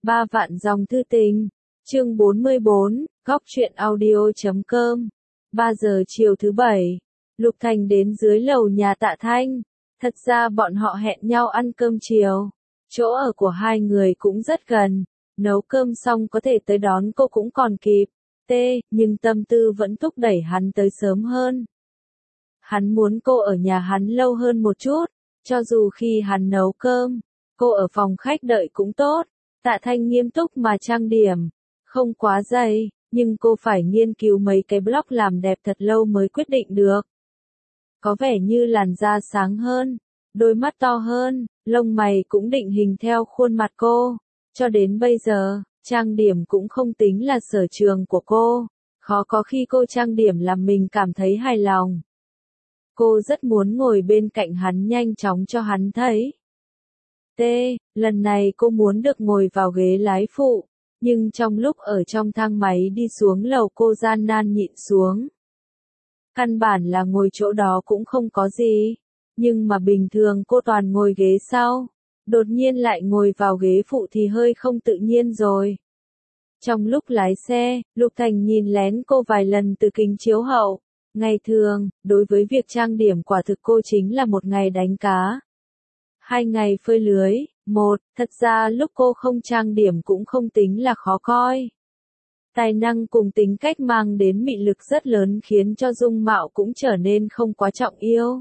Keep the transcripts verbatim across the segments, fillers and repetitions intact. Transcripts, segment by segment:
Ba vạn dòng thư tình. Chương bốn mươi bốn, góc truyện audio chấm com. Ba giờ chiều thứ bảy, Lục Thành đến dưới lầu nhà Tạ Thanh. Thật ra bọn họ hẹn nhau ăn cơm chiều. Chỗ ở của hai người cũng rất gần. Nấu cơm xong có thể tới đón cô cũng còn kịp. T, nhưng tâm tư vẫn thúc đẩy hắn tới sớm hơn. Hắn muốn cô ở nhà hắn lâu hơn một chút. Cho dù khi hắn nấu cơm, cô ở phòng khách đợi cũng tốt. Tạ Thanh nghiêm túc mà trang điểm. Không quá dày, nhưng cô phải nghiên cứu mấy cái block làm đẹp thật lâu mới quyết định được. Có vẻ như làn da sáng hơn, đôi mắt to hơn, lông mày cũng định hình theo khuôn mặt cô. Cho đến bây giờ, trang điểm cũng không tính là sở trường của cô. Khó có khi cô trang điểm làm mình cảm thấy hài lòng. Cô rất muốn ngồi bên cạnh hắn nhanh chóng cho hắn thấy. T, lần này cô muốn được ngồi vào ghế lái phụ, nhưng trong lúc ở trong thang máy đi xuống lầu cô gian nan nhịn xuống. Căn bản là ngồi chỗ đó cũng không có gì, nhưng mà bình thường cô toàn ngồi ghế sau, đột nhiên lại ngồi vào ghế phụ thì hơi không tự nhiên rồi. Trong lúc lái xe, Lục Thành nhìn lén cô vài lần từ kính chiếu hậu. Ngày thường, đối với việc trang điểm quả thực cô chính là một ngày đánh cá. Hai ngày phơi lưới, một, thật ra lúc cô không trang điểm cũng không tính là khó coi. Tài năng cùng tính cách mang đến mị lực rất lớn khiến cho dung mạo cũng trở nên không quá trọng yêu.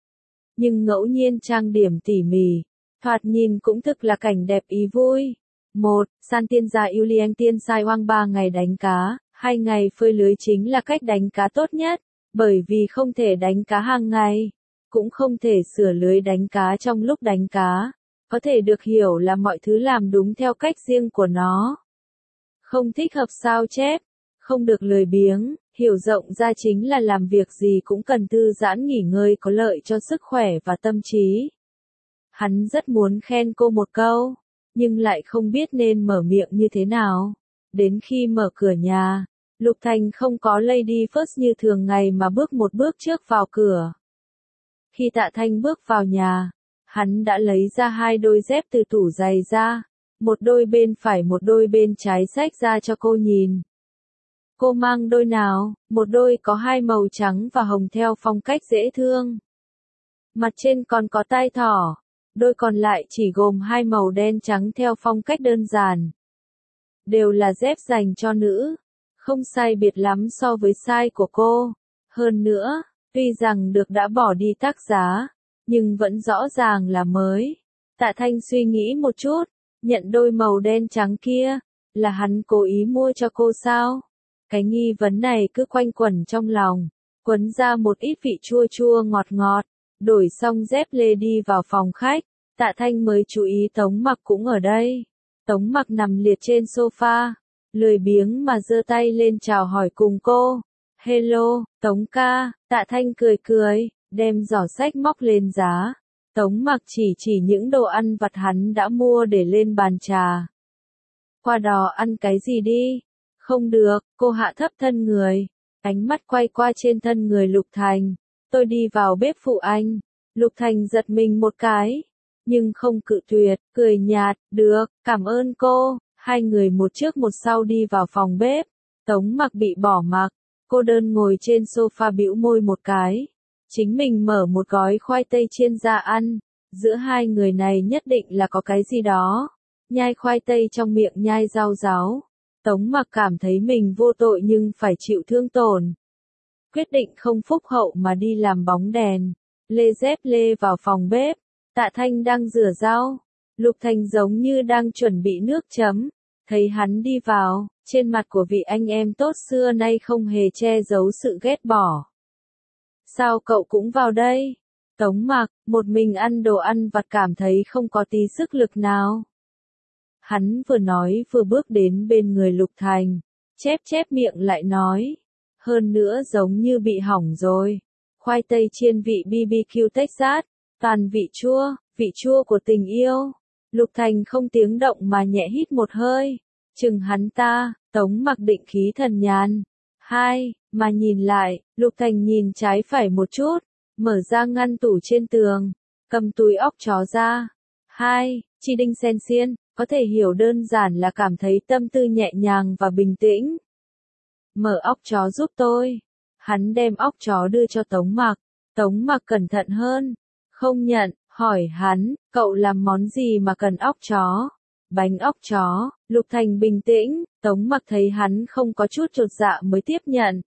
Nhưng ngẫu nhiên trang điểm tỉ mỉ, thoạt nhìn cũng thực là cảnh đẹp ý vui. Một, san tiên gia yêu lieng tiên sai hoang ba ngày đánh cá, hai ngày phơi lưới chính là cách đánh cá tốt nhất, bởi vì không thể đánh cá hàng ngày. Cũng không thể sửa lưới đánh cá trong lúc đánh cá, có thể được hiểu là mọi thứ làm đúng theo cách riêng của nó. Không thích hợp sao chép, không được lười biếng, hiểu rộng ra chính là làm việc gì cũng cần thư giãn nghỉ ngơi có lợi cho sức khỏe và tâm trí. Hắn rất muốn khen cô một câu, nhưng lại không biết nên mở miệng như thế nào. Đến khi mở cửa nhà, Lục Thành không có lady first như thường ngày mà bước một bước trước vào cửa. Khi Tạ Thanh bước vào nhà, hắn đã lấy ra hai đôi dép từ tủ giày ra, một đôi bên phải một đôi bên trái xách ra cho cô nhìn. Cô mang đôi nào? Một đôi có hai màu trắng và hồng theo phong cách dễ thương. Mặt trên còn có tai thỏ, đôi còn lại chỉ gồm hai màu đen trắng theo phong cách đơn giản. Đều là dép dành cho nữ, không sai biệt lắm so với size của cô. Hơn nữa, tuy rằng được đã bỏ đi tác giá, nhưng vẫn rõ ràng là mới. Tạ Thanh suy nghĩ một chút, nhận đôi màu đen trắng kia, là hắn cố ý mua cho cô sao? Cái nghi vấn này cứ quanh quẩn trong lòng, quấn ra một ít vị chua chua ngọt ngọt, đổi xong dép lê đi vào phòng khách, Tạ Thanh mới chú ý Tống Mặc cũng ở đây. Tống Mặc nằm liệt trên sofa, lười biếng mà giơ tay lên chào hỏi cùng cô. Hello, Tống ca, Tạ Thanh cười cười, đem giỏ xách móc lên giá. Tống Mặc chỉ chỉ những đồ ăn vặt hắn đã mua để lên bàn trà. Qua đó ăn cái gì đi? Không được, cô hạ thấp thân người, ánh mắt quay qua trên thân người Lục Thành. Tôi đi vào bếp phụ anh. Lục Thành giật mình một cái, nhưng không cự tuyệt, cười nhạt, được, cảm ơn cô. Hai người một trước một sau đi vào phòng bếp. Tống Mặc bị bỏ mặc. Cô đơn ngồi trên sofa bĩu môi một cái. Chính mình mở một gói khoai tây chiên ra ăn. Giữa hai người này nhất định là có cái gì đó. Nhai khoai tây trong miệng nhai rau ráo. Tống Mặc cảm thấy mình vô tội nhưng phải chịu thương tổn. Quyết định không phúc hậu mà đi làm bóng đèn. Lê dép lê vào phòng bếp. Tạ Thanh đang rửa rau. Lục Thành giống như đang chuẩn bị nước chấm. Thấy hắn đi vào, trên mặt của vị anh em tốt xưa nay không hề che giấu sự ghét bỏ. Sao cậu cũng vào đây? Tống Mặc, một mình ăn đồ ăn vặt cảm thấy không có tí sức lực nào. Hắn vừa nói vừa bước đến bên người Lục Thành, chép chép miệng lại nói. Hơn nữa giống như bị hỏng rồi. Khoai tây chiên vị bê bê kiu Texas, toàn vị chua, vị chua của tình yêu. Lục Thành không tiếng động mà nhẹ hít một hơi. Chừng hắn ta, Tống Mặc định khí thần nhàn. Hai, mà nhìn lại, Lục Thành nhìn trái phải một chút, mở ra ngăn tủ trên tường, cầm túi óc chó ra. Hai, chi đinh sen xiên, có thể hiểu đơn giản là cảm thấy tâm tư nhẹ nhàng và bình tĩnh. Mở óc chó giúp tôi. Hắn đem óc chó đưa cho Tống Mặc. Tống Mặc cẩn thận hơn. Không nhận, hỏi hắn, cậu làm món gì mà cần óc chó? Bánh óc chó. Lục Thành bình tĩnh, Tống Mặc thấy hắn không có chút chột dạ mới tiếp nhận.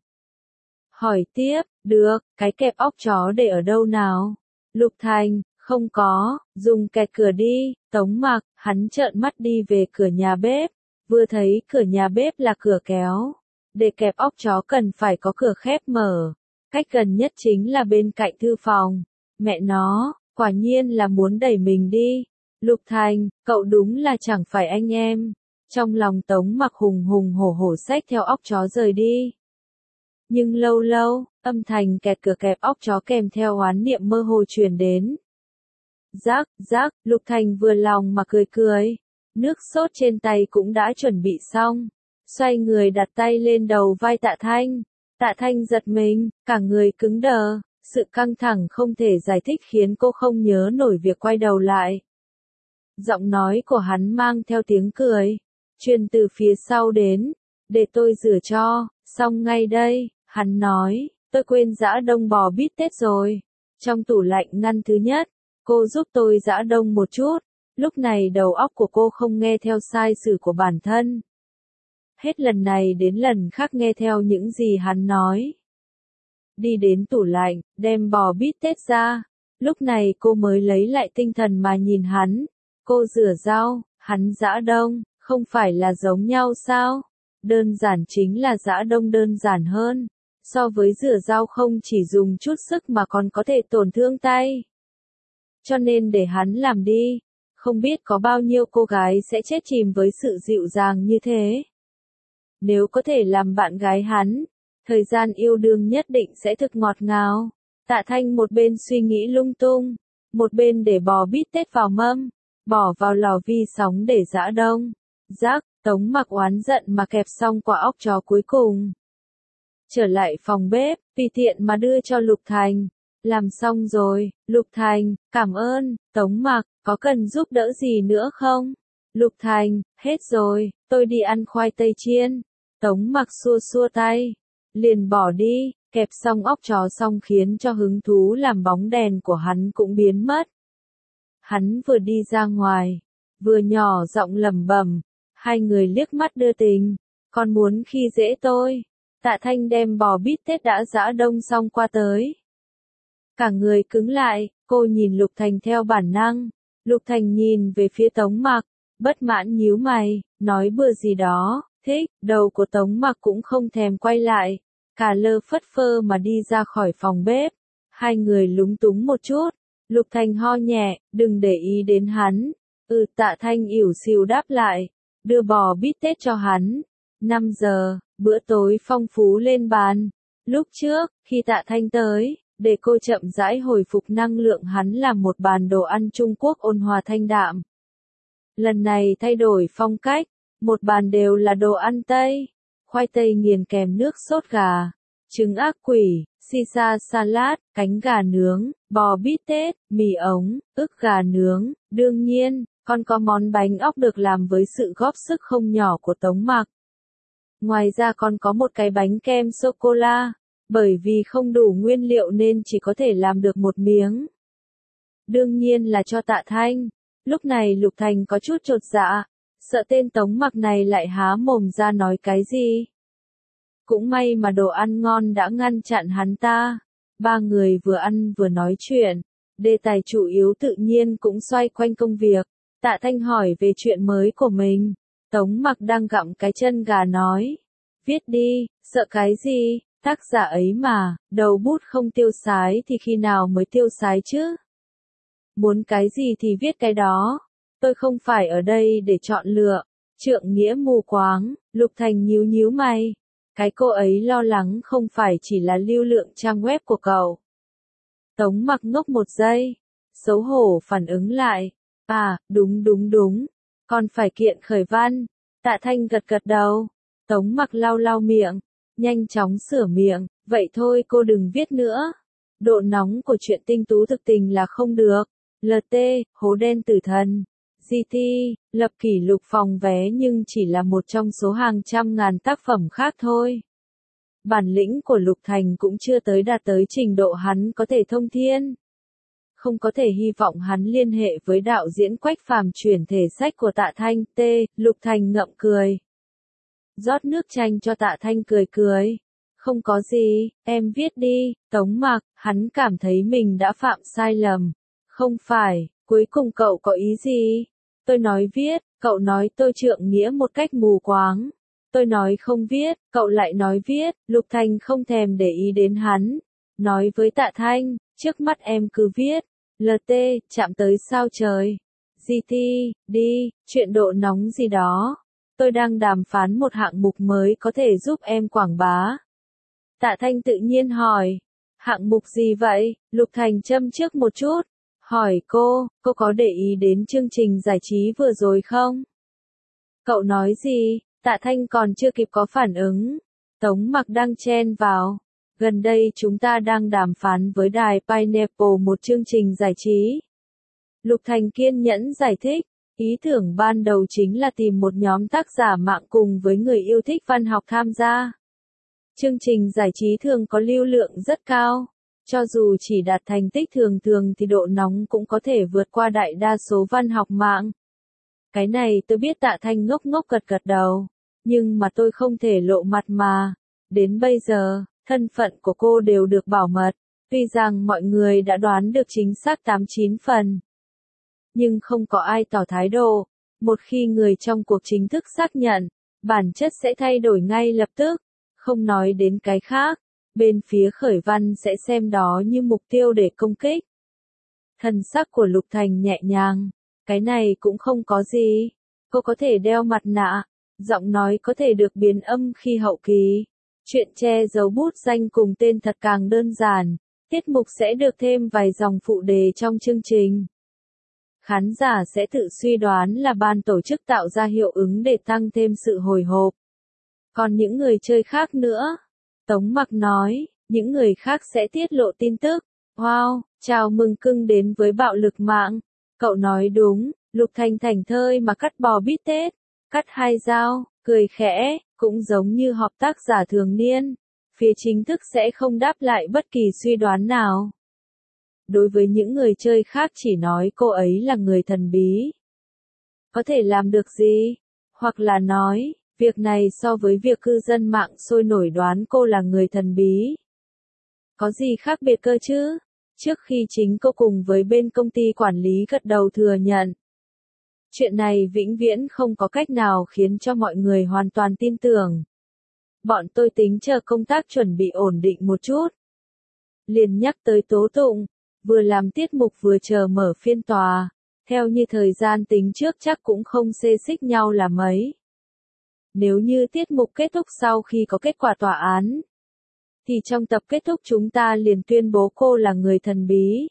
Hỏi tiếp, được, cái kẹp óc chó để ở đâu nào? Lục Thành, không có, dùng kẹt cửa đi. Tống Mặc, hắn trợn mắt đi về cửa nhà bếp, vừa thấy cửa nhà bếp là cửa kéo. Để kẹp óc chó cần phải có cửa khép mở, cách gần nhất chính là bên cạnh thư phòng. Mẹ nó, quả nhiên là muốn đẩy mình đi. Lục Thành, cậu đúng là chẳng phải anh em. Trong lòng Tống Mặc hùng hùng hổ hổ xách theo óc chó rời đi. Nhưng lâu lâu, âm thanh kẹt cửa kẹp óc chó kèm theo oán niệm mơ hồ truyền đến. Rắc, rắc, Lục Thành vừa lòng mà cười cười. Nước sốt trên tay cũng đã chuẩn bị xong. Xoay người đặt tay lên đầu vai Tạ Thanh. Tạ Thanh giật mình, cả người cứng đờ. Sự căng thẳng không thể giải thích khiến cô không nhớ nổi việc quay đầu lại. Giọng nói của hắn mang theo tiếng cười. Truyền từ phía sau đến. Để tôi rửa cho, xong ngay đây. Hắn nói, tôi quên giã đông bò bít tết rồi. Trong tủ lạnh ngăn thứ nhất, cô giúp tôi giã đông một chút. Lúc này đầu óc của cô không nghe theo sai sử của bản thân. Hết lần này đến lần khác nghe theo những gì hắn nói. Đi đến tủ lạnh, đem bò bít tết ra. Lúc này cô mới lấy lại tinh thần mà nhìn hắn. Cô rửa rau, hắn giã đông, không phải là giống nhau sao? Đơn giản chính là giã đông đơn giản hơn. So với rửa rau không chỉ dùng chút sức mà còn có thể tổn thương tay. Cho nên để hắn làm đi. Không biết có bao nhiêu cô gái sẽ chết chìm với sự dịu dàng như thế. Nếu có thể làm bạn gái hắn, thời gian yêu đương nhất định sẽ thực ngọt ngào. Tạ Thanh một bên suy nghĩ lung tung, một bên để bò bít tết vào mâm, bỏ vào lò vi sóng để giã đông. Rắc, Tống Mặc oán giận mà kẹp xong quả óc chó cuối cùng. Trở lại phòng bếp, tùy tiện mà đưa cho Lục Thành. Làm xong rồi, Lục Thành, cảm ơn. Tống Mặc, có cần giúp đỡ gì nữa không? Lục Thành, hết rồi, tôi đi ăn khoai tây chiên. Tống Mặc xua xua tay, liền bỏ đi. Kẹp xong óc chó xong khiến cho hứng thú làm bóng đèn của hắn cũng biến mất. Hắn vừa đi ra ngoài, vừa nhỏ giọng lẩm bẩm. Hai người liếc mắt đưa tình. Còn muốn khi dễ tôi. Tạ Thanh đem bò bít tết đã giã đông xong qua tới. Cả người cứng lại, cô nhìn Lục Thành theo bản năng. Lục Thành nhìn về phía Tống Mặc, bất mãn nhíu mày, nói bừa gì đó, thích, đầu của Tống Mặc cũng không thèm quay lại. Cả lơ phất phơ mà đi ra khỏi phòng bếp. Hai người lúng túng một chút. Lục Thành ho nhẹ, đừng để ý đến hắn. Ừ, Tạ Thanh ỉu xìu đáp lại. Đưa bò bít tết cho hắn. năm giờ, bữa tối phong phú lên bàn. Lúc trước, khi Tạ Thanh tới, để cô chậm rãi hồi phục năng lượng hắn làm một bàn đồ ăn Trung Quốc ôn hòa thanh đạm. Lần này thay đổi phong cách, một bàn đều là đồ ăn Tây. Khoai tây nghiền kèm nước sốt gà, trứng ác quỷ, sisa salad, cánh gà nướng, bò bít tết, mì ống, ức gà nướng, đương nhiên, còn có món bánh óc được làm với sự góp sức không nhỏ của Tống Mặc. Ngoài ra còn có một cái bánh kem sô-cô-la, bởi vì không đủ nguyên liệu nên chỉ có thể làm được một miếng. Đương nhiên là cho Tạ Thanh. Lúc này Lục Thành có chút chột dạ, sợ tên Tống Mặc này lại há mồm ra nói cái gì. Cũng may mà đồ ăn ngon đã ngăn chặn hắn ta. Ba người vừa ăn vừa nói chuyện. Đề tài chủ yếu tự nhiên cũng xoay quanh công việc. Tạ Thanh hỏi về chuyện mới của mình. Tống Mặc đang gặm cái chân gà nói. Viết đi, sợ cái gì, tác giả ấy mà, đầu bút không tiêu sái thì khi nào mới tiêu sái chứ? Muốn cái gì thì viết cái đó. Tôi không phải ở đây để chọn lựa. Trượng nghĩa mù quáng, Lục Thành nhíu nhíu mày. Cái cô ấy lo lắng không phải chỉ là lưu lượng trang web của cậu. Tống Mặc ngốc một giây, xấu hổ phản ứng lại. À, đúng đúng đúng, còn phải kiện khởi văn. Tạ Thanh gật gật đầu. Tống Mặc lau lau miệng, nhanh chóng sửa miệng. Vậy thôi cô đừng viết nữa. Độ nóng của chuyện tinh tú thực tình là không được. lờ tê, hố đen tử thần. giê tê, lập kỷ lục phòng vé nhưng chỉ là một trong số hàng trăm ngàn tác phẩm khác thôi. Bản lĩnh của Lục Thành cũng chưa tới đạt tới trình độ hắn có thể thông thiên. Không có thể hy vọng hắn liên hệ với đạo diễn Quách Phàm chuyển thể sách của Tạ Thanh. T. Lục Thành ngậm cười. Rót nước chanh cho Tạ Thanh cười cười. Không có gì, em viết đi. Tống Mặc, hắn cảm thấy mình đã phạm sai lầm. Không phải, cuối cùng cậu có ý gì? Tôi nói viết, cậu nói tôi trượng nghĩa một cách mù quáng. Tôi nói không viết, cậu lại nói viết. Lục Thành không thèm để ý đến hắn. Nói với Tạ Thanh, trước mắt em cứ viết. lờ tê, chạm tới sao trời. giê tê, đi, chuyện độ nóng gì đó. Tôi đang đàm phán một hạng mục mới có thể giúp em quảng bá. Tạ Thanh tự nhiên hỏi. Hạng mục gì vậy? Lục Thành châm trước một chút. Hỏi cô, cô có để ý đến chương trình giải trí vừa rồi không? Cậu nói gì? Tạ Thanh còn chưa kịp có phản ứng. Tống Mặc đang chen vào. Gần đây chúng ta đang đàm phán với đài Pineapple một chương trình giải trí. Lục Thành kiên nhẫn giải thích. Ý tưởng ban đầu chính là tìm một nhóm tác giả mạng cùng với người yêu thích văn học tham gia. Chương trình giải trí thường có lưu lượng rất cao. Cho dù chỉ đạt thành tích thường thường thì độ nóng cũng có thể vượt qua đại đa số văn học mạng. Cái này tôi biết. Tạ Thanh ngốc ngốc gật gật đầu. Nhưng mà tôi không thể lộ mặt mà. Đến bây giờ, thân phận của cô đều được bảo mật. Tuy rằng mọi người đã đoán được chính xác tám chín phần. Nhưng không có ai tỏ thái độ. Một khi người trong cuộc chính thức xác nhận, bản chất sẽ thay đổi ngay lập tức. Không nói đến cái khác, bên phía khởi văn sẽ xem đó như mục tiêu để công kích. Thần sắc của Lục Thành nhẹ nhàng. Cái này cũng không có gì. Cô có thể đeo mặt nạ. Giọng nói có thể được biến âm khi hậu kỳ. Chuyện che giấu bút danh cùng tên thật càng đơn giản. Tiết mục sẽ được thêm vài dòng phụ đề trong chương trình. Khán giả sẽ tự suy đoán là ban tổ chức tạo ra hiệu ứng để tăng thêm sự hồi hộp. Còn những người chơi khác nữa, Tống Mặc nói, những người khác sẽ tiết lộ tin tức. Wow, chào mừng cưng đến với bạo lực mạng. Cậu nói đúng. Lục Thành thảnh thơi mà cắt bò bít tết. Cắt hai dao, cười khẽ, cũng giống như họp tác giả thường niên. Phía chính thức sẽ không đáp lại bất kỳ suy đoán nào. Đối với những người chơi khác chỉ nói cô ấy là người thần bí. Có thể làm được gì? Hoặc là nói, việc này so với việc cư dân mạng sôi nổi đoán cô là người thần bí. Có gì khác biệt cơ chứ? Trước khi chính cô cùng với bên công ty quản lý gật đầu thừa nhận. Chuyện này vĩnh viễn không có cách nào khiến cho mọi người hoàn toàn tin tưởng. Bọn tôi tính chờ công tác chuẩn bị ổn định một chút. Liền nhắc tới tố tụng, vừa làm tiết mục vừa chờ mở phiên tòa. Theo như thời gian tính trước chắc cũng không xê xích nhau là mấy. Nếu như tiết mục kết thúc sau khi có kết quả tòa án, thì trong tập kết thúc chúng ta liền tuyên bố cô là người thần bí.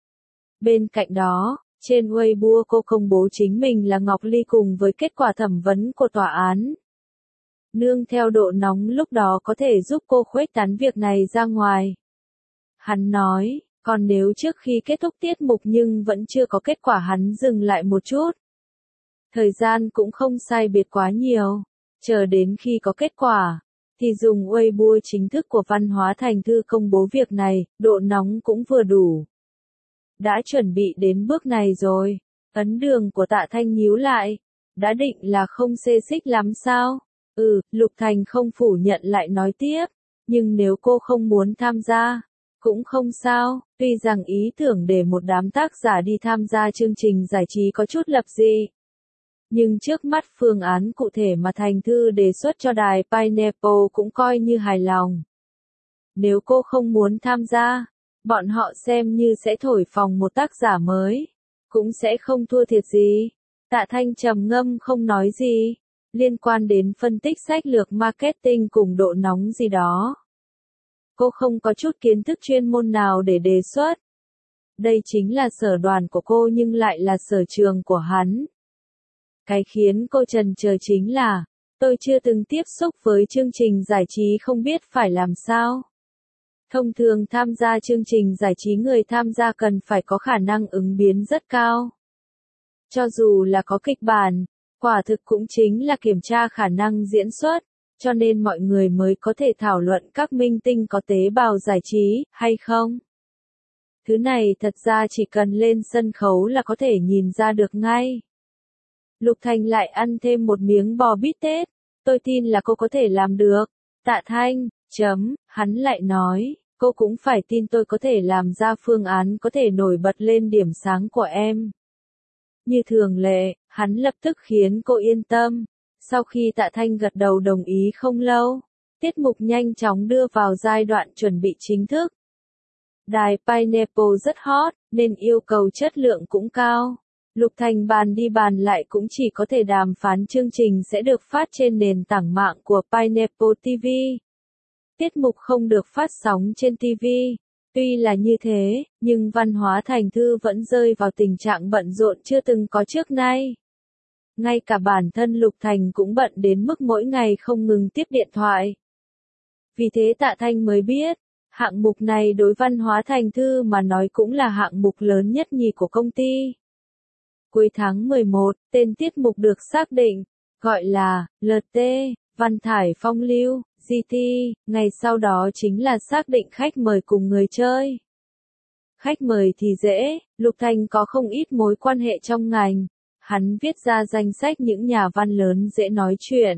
Bên cạnh đó, trên Weibo cô công bố chính mình là Ngọc Ly cùng với kết quả thẩm vấn của tòa án. Nương theo độ nóng lúc đó có thể giúp cô khuếch tán việc này ra ngoài. Hắn nói, còn nếu trước khi kết thúc tiết mục nhưng vẫn chưa có kết quả hắn dừng lại một chút. Thời gian cũng không sai biệt quá nhiều. Chờ đến khi có kết quả, thì dùng Weibo chính thức của Văn hóa Thành Thư công bố việc này, độ nóng cũng vừa đủ. Đã chuẩn bị đến bước này rồi. Ấn đường của Tạ Thanh nhíu lại. Đã định là không xê xích lắm sao? Ừ, Lục Thành không phủ nhận lại nói tiếp. Nhưng nếu cô không muốn tham gia, cũng không sao. Tuy rằng ý tưởng để một đám tác giả đi tham gia chương trình giải trí có chút lập dị. Nhưng trước mắt phương án cụ thể mà Thành Thư đề xuất cho đài Pineapple cũng coi như hài lòng. Nếu cô không muốn tham gia, bọn họ xem như sẽ thổi phồng một tác giả mới. Cũng sẽ không thua thiệt gì. Tạ Thanh trầm ngâm không nói gì. Liên quan đến phân tích sách lược marketing cùng độ nóng gì đó. Cô không có chút kiến thức chuyên môn nào để đề xuất. Đây chính là sở đoàn của cô nhưng lại là sở trường của hắn. Cái khiến cô chần chờ chính là, tôi chưa từng tiếp xúc với chương trình giải trí không biết phải làm sao. Thông thường tham gia chương trình giải trí người tham gia cần phải có khả năng ứng biến rất cao. Cho dù là có kịch bản, quả thực cũng chính là kiểm tra khả năng diễn xuất, cho nên mọi người mới có thể thảo luận các minh tinh có tế bào giải trí, hay không. Thứ này thật ra chỉ cần lên sân khấu là có thể nhìn ra được ngay. Lục Thành lại ăn thêm một miếng bò bít tết, tôi tin là cô có thể làm được. Tạ Thanh, chấm, hắn lại nói, cô cũng phải tin tôi có thể làm ra phương án có thể nổi bật lên điểm sáng của em. Như thường lệ, hắn lập tức khiến cô yên tâm. Sau khi Tạ Thanh gật đầu đồng ý không lâu, tiết mục nhanh chóng đưa vào giai đoạn chuẩn bị chính thức. Đài Pineapple rất hot, nên yêu cầu chất lượng cũng cao. Lục Thành bàn đi bàn lại cũng chỉ có thể đàm phán chương trình sẽ được phát trên nền tảng mạng của Pineapple ti vi. Tiết mục không được phát sóng trên ti vi. Tuy là như thế, nhưng Văn Hóa Thành Thư vẫn rơi vào tình trạng bận rộn chưa từng có trước nay. Ngay cả bản thân Lục Thành cũng bận đến mức mỗi ngày không ngừng tiếp điện thoại. Vì thế Tạ Thanh mới biết, hạng mục này đối Văn Hóa Thành Thư mà nói cũng là hạng mục lớn nhất nhì của công ty. Cuối tháng mười một, tên tiết mục được xác định, gọi là lờ tê, Văn Thải Phong Lưu, giê tê, ngày sau đó chính là xác định khách mời cùng người chơi. Khách mời thì dễ, Lục Thành có không ít mối quan hệ trong ngành, hắn viết ra danh sách những nhà văn lớn dễ nói chuyện.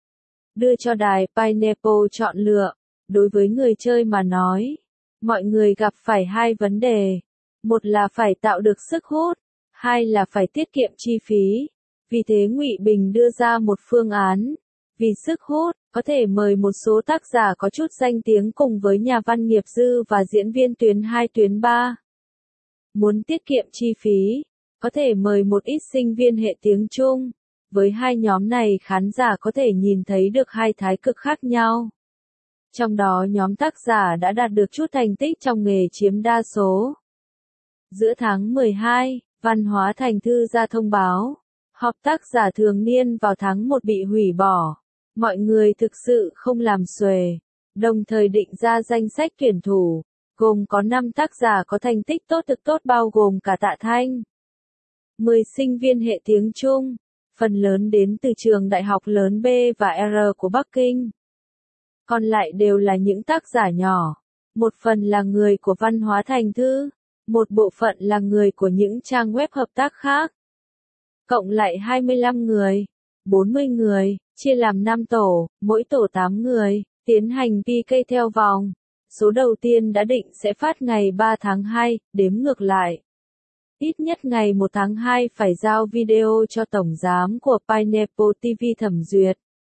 Đưa cho đài Pineapple chọn lựa, đối với người chơi mà nói, mọi người gặp phải hai vấn đề, một là phải tạo được sức hút, hai là phải tiết kiệm chi phí. Vì thế Ngụy Bình đưa ra một phương án, vì sức hút, có thể mời một số tác giả có chút danh tiếng cùng với nhà văn nghiệp dư và diễn viên tuyến hai tuyến ba. Muốn tiết kiệm chi phí, có thể mời một ít sinh viên hệ tiếng Trung. Với hai nhóm này khán giả có thể nhìn thấy được hai thái cực khác nhau. Trong đó nhóm tác giả đã đạt được chút thành tích trong nghề chiếm đa số. Giữa tháng mười hai, Văn Hóa Thành Thư ra thông báo, họp tác giả thường niên vào tháng một bị hủy bỏ. Mọi người thực sự không làm xuề, đồng thời định ra danh sách tuyển thủ, gồm có năm tác giả có thành tích tốt thực tốt bao gồm cả Tạ Thanh. mười sinh viên hệ tiếng Trung, phần lớn đến từ trường đại học lớn B và R của Bắc Kinh. Còn lại đều là những tác giả nhỏ, một phần là người của Văn Hóa Thành Thư, một bộ phận là người của những trang web hợp tác khác. Cộng lại hai mươi lăm người, bốn mươi người, chia làm năm tổ, mỗi tổ tám người, tiến hành pê ca theo vòng. Số đầu tiên đã định sẽ phát ngày ba tháng hai, đếm ngược lại. Ít nhất ngày một tháng hai phải giao video cho tổng giám của Pineapple ti vi thẩm duyệt.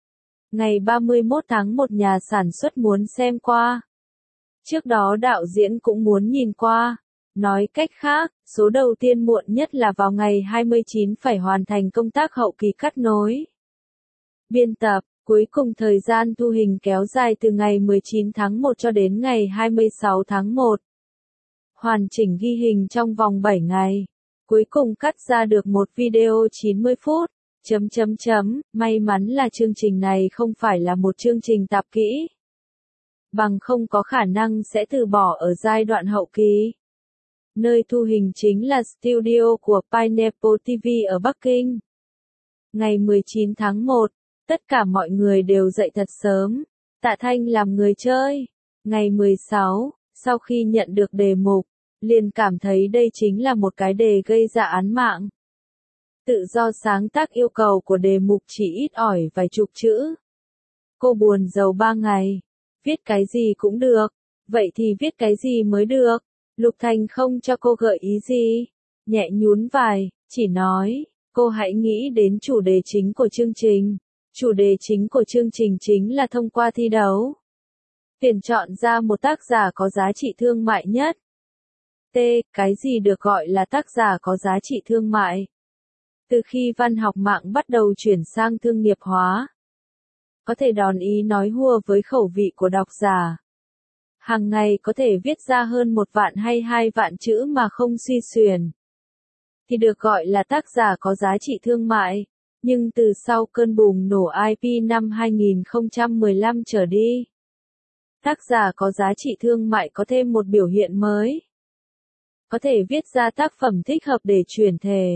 Ngày ba mươi mốt tháng một nhà sản xuất muốn xem qua. Trước đó đạo diễn cũng muốn nhìn qua. Nói cách khác, số đầu tiên muộn nhất là vào ngày hai mươi chín phải hoàn thành công tác hậu kỳ cắt nối. Biên tập, cuối cùng thời gian thu hình kéo dài từ ngày mười chín tháng một cho đến ngày hai mươi sáu tháng một. Hoàn chỉnh ghi hình trong vòng bảy ngày. Cuối cùng cắt ra được một video chín mươi phút. Chấm chấm chấm, may mắn là chương trình này không phải là một chương trình tạp kỹ. Bằng không có khả năng sẽ từ bỏ ở giai đoạn hậu kỳ. Nơi thu hình chính là studio của Pineapple ti vi ở Bắc Kinh. Ngày mười chín tháng một, tất cả mọi người đều dậy thật sớm. Tạ Thanh làm người chơi. Ngày mười sáu, sau khi nhận được đề mục, liền cảm thấy đây chính là một cái đề gây ra án mạng. Tự do sáng tác yêu cầu của đề mục chỉ ít ỏi vài chục chữ. Cô buồn rầu ba ngày. Viết cái gì cũng được. Vậy thì viết cái gì mới được? Lục Thành không cho cô gợi ý gì. Nhẹ nhún vai, chỉ nói, cô hãy nghĩ đến chủ đề chính của chương trình. Chủ đề chính của chương trình chính là thông qua thi đấu. Tuyển chọn ra một tác giả có giá trị thương mại nhất. T. Cái gì được gọi là tác giả có giá trị thương mại? Từ khi văn học mạng bắt đầu chuyển sang thương nghiệp hóa, có thể đòn ý nói hùa với khẩu vị của độc giả. Hàng ngày có thể viết ra hơn một vạn hay hai vạn chữ mà không suy xuyển, thì được gọi là tác giả có giá trị thương mại. Nhưng từ sau cơn bùng nổ i pê năm hai nghìn không trăm mười lăm trở đi, tác giả có giá trị thương mại có thêm một biểu hiện mới. Có thể viết ra tác phẩm thích hợp để chuyển thể,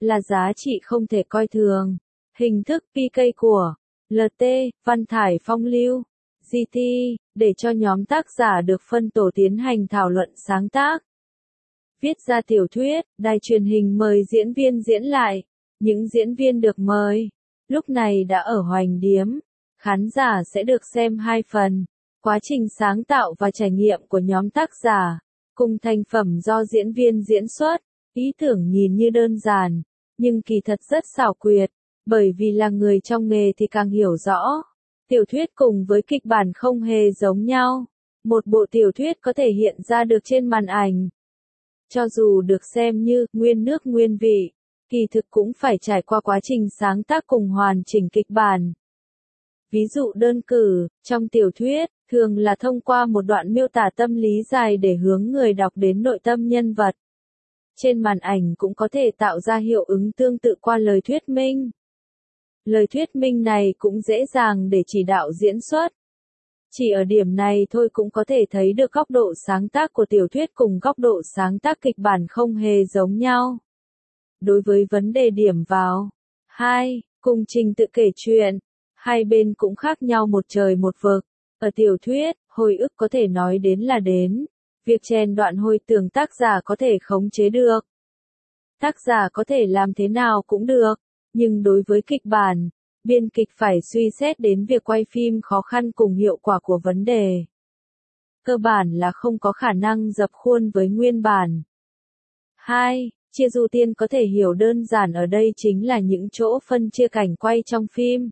là giá trị không thể coi thường. Hình thức pê ca của lờ tê, văn thải phong lưu, giê tê, để cho nhóm tác giả được phân tổ tiến hành thảo luận sáng tác. Viết ra tiểu thuyết, đài truyền hình mời diễn viên diễn lại. Những diễn viên được mời, lúc này đã ở Hoành Điếm. Khán giả sẽ được xem hai phần. Quá trình sáng tạo và trải nghiệm của nhóm tác giả, cùng thành phẩm do diễn viên diễn xuất. Ý tưởng nhìn như đơn giản, nhưng kỳ thật rất xảo quyệt, bởi vì là người trong nghề thì càng hiểu rõ. Tiểu thuyết cùng với kịch bản không hề giống nhau. Một bộ tiểu thuyết có thể hiện ra được trên màn ảnh, cho dù được xem như nguyên nước nguyên vị, kỳ thực cũng phải trải qua quá trình sáng tác cùng hoàn chỉnh kịch bản. Ví dụ đơn cử, trong tiểu thuyết, thường là thông qua một đoạn miêu tả tâm lý dài để hướng người đọc đến nội tâm nhân vật. Trên màn ảnh cũng có thể tạo ra hiệu ứng tương tự qua lời thuyết minh. Lời thuyết minh này cũng dễ dàng để chỉ đạo diễn xuất. Chỉ ở điểm này thôi cũng có thể thấy được góc độ sáng tác của tiểu thuyết cùng góc độ sáng tác kịch bản không hề giống nhau. Đối với vấn đề điểm vào, hai, cùng trình tự kể chuyện, hai bên cũng khác nhau một trời một vực. Ở tiểu thuyết, hồi ức có thể nói đến là đến. Việc chèn đoạn hồi tưởng tác giả có thể khống chế được. Tác giả có thể làm thế nào cũng được, nhưng đối với kịch bản, biên kịch phải suy xét đến việc quay phim khó khăn cùng hiệu quả của vấn đề. Cơ bản là không có khả năng dập khuôn với nguyên bản. hai. Chia ưu tiên có thể hiểu đơn giản ở đây chính là những chỗ phân chia cảnh quay trong phim.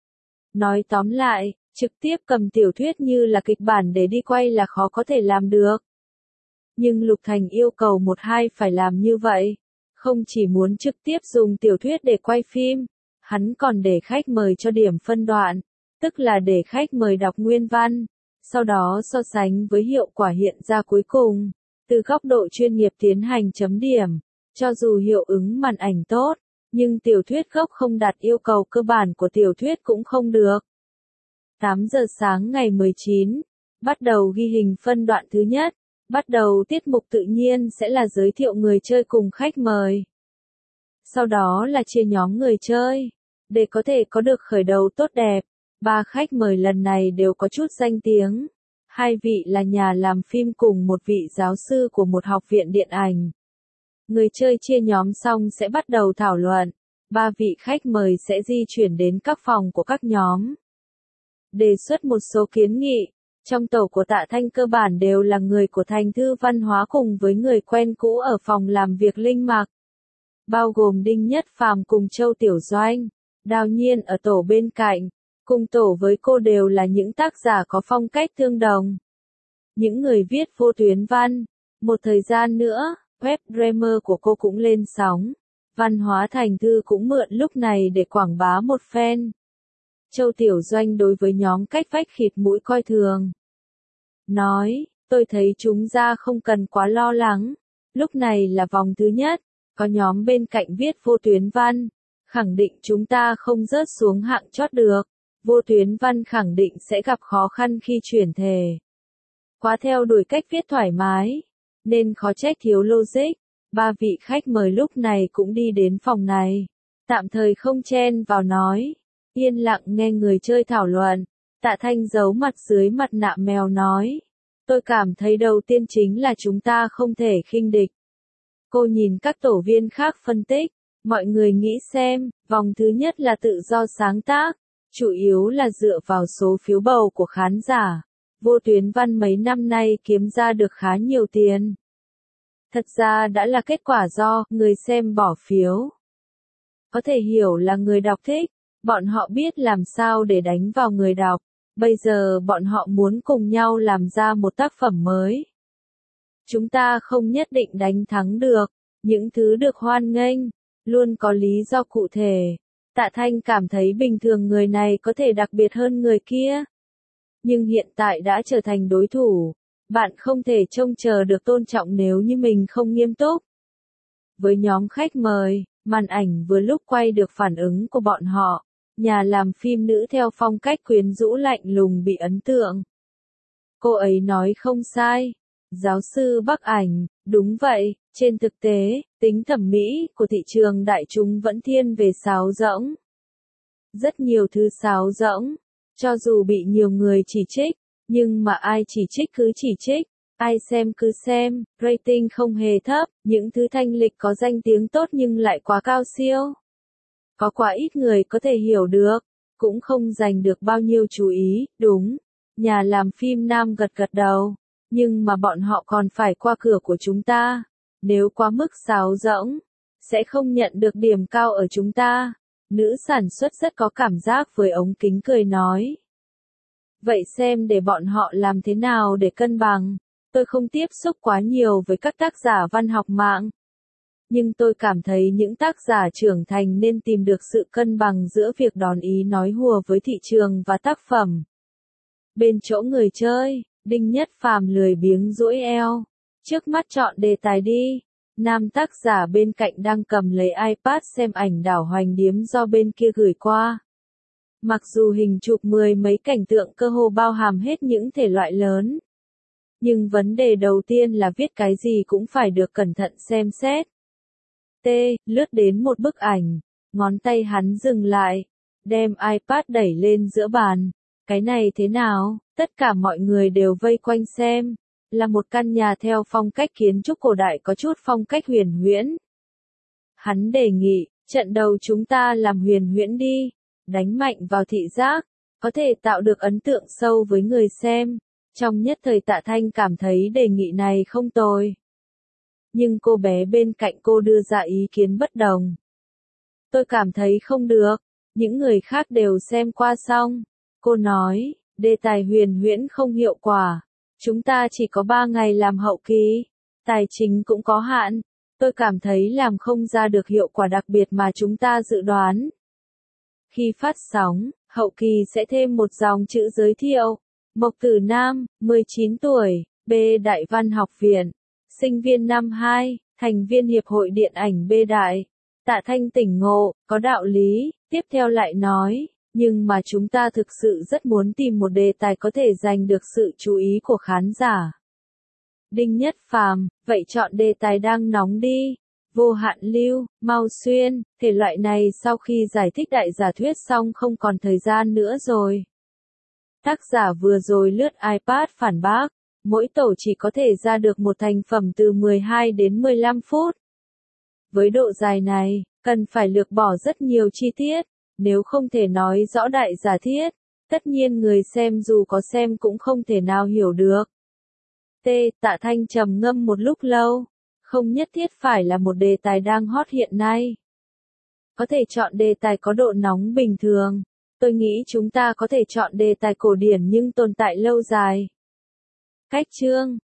Nói tóm lại, trực tiếp cầm tiểu thuyết như là kịch bản để đi quay là khó có thể làm được. Nhưng Lục Thành yêu cầu một hai phải làm như vậy. Không chỉ muốn trực tiếp dùng tiểu thuyết để quay phim, hắn còn để khách mời cho điểm phân đoạn, tức là để khách mời đọc nguyên văn, sau đó so sánh với hiệu quả hiện ra cuối cùng, từ góc độ chuyên nghiệp tiến hành chấm điểm. Cho dù hiệu ứng màn ảnh tốt, nhưng tiểu thuyết gốc không đạt yêu cầu cơ bản của tiểu thuyết cũng không được. tám giờ sáng ngày mười chín, bắt đầu ghi hình phân đoạn thứ nhất. Bắt đầu tiết mục tự nhiên sẽ là giới thiệu người chơi cùng khách mời. Sau đó là chia nhóm người chơi. Để có thể có được khởi đầu tốt đẹp, ba khách mời lần này đều có chút danh tiếng. Hai vị là nhà làm phim cùng một vị giáo sư của một học viện điện ảnh. Người chơi chia nhóm xong sẽ bắt đầu thảo luận. Ba vị khách mời sẽ di chuyển đến các phòng của các nhóm. Đề xuất một số kiến nghị. Trong tổ của Tạ Thanh cơ bản đều là người của Thành Thư Văn Hóa cùng với người quen cũ ở phòng làm việc Linh Mạc. Bao gồm Đinh Nhất Phàm cùng Châu Tiểu Doanh, Đào Nhiên ở tổ bên cạnh, cùng tổ với cô đều là những tác giả có phong cách tương đồng. Những người viết vô tuyến văn. Một thời gian nữa, web Dreamer của cô cũng lên sóng. Văn Hóa Thành Thư cũng mượn lúc này để quảng bá một phen. Châu Tiểu Doanh đối với nhóm cách vách khịt mũi coi thường. Nói, tôi thấy chúng ta không cần quá lo lắng. Lúc này là vòng thứ nhất, có nhóm bên cạnh viết vô tuyến văn. Khẳng định chúng ta không rớt xuống hạng chót được. Vô tuyến văn khẳng định sẽ gặp khó khăn khi chuyển thể. Quá theo đuổi cách viết thoải mái, nên khó trách thiếu logic. Ba vị khách mời lúc này cũng đi đến phòng này. Tạm thời không chen vào nói. Yên lặng nghe người chơi thảo luận. Tạ Thanh giấu mặt dưới mặt nạ mèo nói. Tôi cảm thấy đầu tiên chính là chúng ta không thể khinh địch. Cô nhìn các tổ viên khác phân tích. Mọi người nghĩ xem, vòng thứ nhất là tự do sáng tác. Chủ yếu là dựa vào số phiếu bầu của khán giả. Vô tuyến văn mấy năm nay kiếm ra được khá nhiều tiền. Thật ra đã là kết quả do người xem bỏ phiếu. Có thể hiểu là người đọc thích. Bọn họ biết làm sao để đánh vào người đọc. Bây giờ bọn họ muốn cùng nhau làm ra một tác phẩm mới. Chúng ta không nhất định đánh thắng được. Những thứ được hoan nghênh, luôn có lý do cụ thể. Tạ Thanh cảm thấy bình thường người này có thể đặc biệt hơn người kia. Nhưng hiện tại đã trở thành đối thủ. Bạn không thể trông chờ được tôn trọng nếu như mình không nghiêm túc. Với nhóm khách mời, màn ảnh vừa lúc quay được phản ứng của bọn họ. Nhà làm phim nữ theo phong cách quyến rũ lạnh lùng bị ấn tượng. Cô ấy nói không sai. Giáo sư Bắc Ảnh, đúng vậy, Trên thực tế, tính thẩm mỹ của thị trường đại chúng vẫn thiên về sáo rỗng. Rất nhiều thứ sáo rỗng, cho dù bị nhiều người chỉ trích, nhưng mà ai chỉ trích cứ chỉ trích, ai xem cứ xem, rating không hề thấp, những thứ thanh lịch có danh tiếng tốt nhưng lại quá cao siêu. Có quá ít người có thể hiểu được, cũng không dành được bao nhiêu chú ý, đúng. Nhà làm phim nam gật gật đầu, nhưng mà bọn họ còn phải qua cửa của chúng ta. Nếu quá mức sáo rỗng, sẽ không nhận được điểm cao ở chúng ta. Nữ sản xuất rất có cảm giác với ống kính cười nói. Vậy xem để bọn họ làm thế nào để cân bằng. Tôi không tiếp xúc quá nhiều với các tác giả văn học mạng. Nhưng tôi cảm thấy những tác giả trưởng thành nên tìm được sự cân bằng giữa việc đón ý nói hùa với thị trường và tác phẩm. Bên chỗ người chơi, Đinh Nhất Phàm lười biếng duỗi eo. Trước mắt chọn đề tài đi. Nam tác giả bên cạnh đang cầm lấy iPad xem ảnh đảo hoành điếm do bên kia gửi qua. Mặc dù hình chụp mười mấy cảnh tượng cơ hồ bao hàm hết những thể loại lớn. Nhưng vấn đề đầu tiên là viết cái gì cũng phải được cẩn thận xem xét. T, lướt đến một bức ảnh, ngón tay hắn dừng lại, đem iPad đẩy lên giữa bàn. Cái này thế nào? Tất cả mọi người đều vây quanh xem. Là một căn nhà theo phong cách kiến trúc cổ đại có chút phong cách huyền huyễn. Hắn đề nghị, trận đầu chúng ta làm huyền huyễn đi, đánh mạnh vào thị giác, có thể tạo được ấn tượng sâu với người xem. Trong nhất thời Tạ Thanh cảm thấy đề nghị này không tồi. Nhưng cô bé bên cạnh cô đưa ra ý kiến bất đồng. Tôi cảm thấy không được, những người khác đều xem qua xong. Cô nói, đề tài huyền huyễn không hiệu quả. Chúng ta chỉ có ba ngày làm hậu kỳ, tài chính cũng có hạn, tôi cảm thấy làm không ra được hiệu quả đặc biệt mà chúng ta dự đoán. Khi phát sóng, hậu kỳ sẽ thêm một dòng chữ giới thiệu. Mộc Tử Nam, mười chín tuổi, B Đại Văn học viện, sinh viên năm hai, thành viên Hiệp hội Điện ảnh B Đại. Tạ Thanh tỉnh ngộ, có đạo lý, tiếp theo lại nói. Nhưng mà chúng ta thực sự rất muốn tìm một đề tài có thể giành được sự chú ý của khán giả. Đinh Nhất Phàm, vậy chọn đề tài đang nóng đi. Vô hạn lưu, Mao Xuyên, thể loại này sau khi giải thích đại giả thuyết xong không còn thời gian nữa rồi. Tác giả vừa rồi lướt iPad phản bác, mỗi tổ chỉ có thể ra được một thành phẩm từ mười hai đến mười lăm phút. Với độ dài này, cần phải lược bỏ rất nhiều chi tiết. Nếu không thể nói rõ đại giả thiết, tất nhiên người xem dù có xem cũng không thể nào hiểu được. T. Tạ Thanh trầm ngâm một lúc lâu. Không nhất thiết phải là một đề tài đang hot hiện nay. Có thể chọn đề tài có độ nóng bình thường. Tôi nghĩ chúng ta có thể chọn đề tài cổ điển nhưng tồn tại lâu dài. Cách chương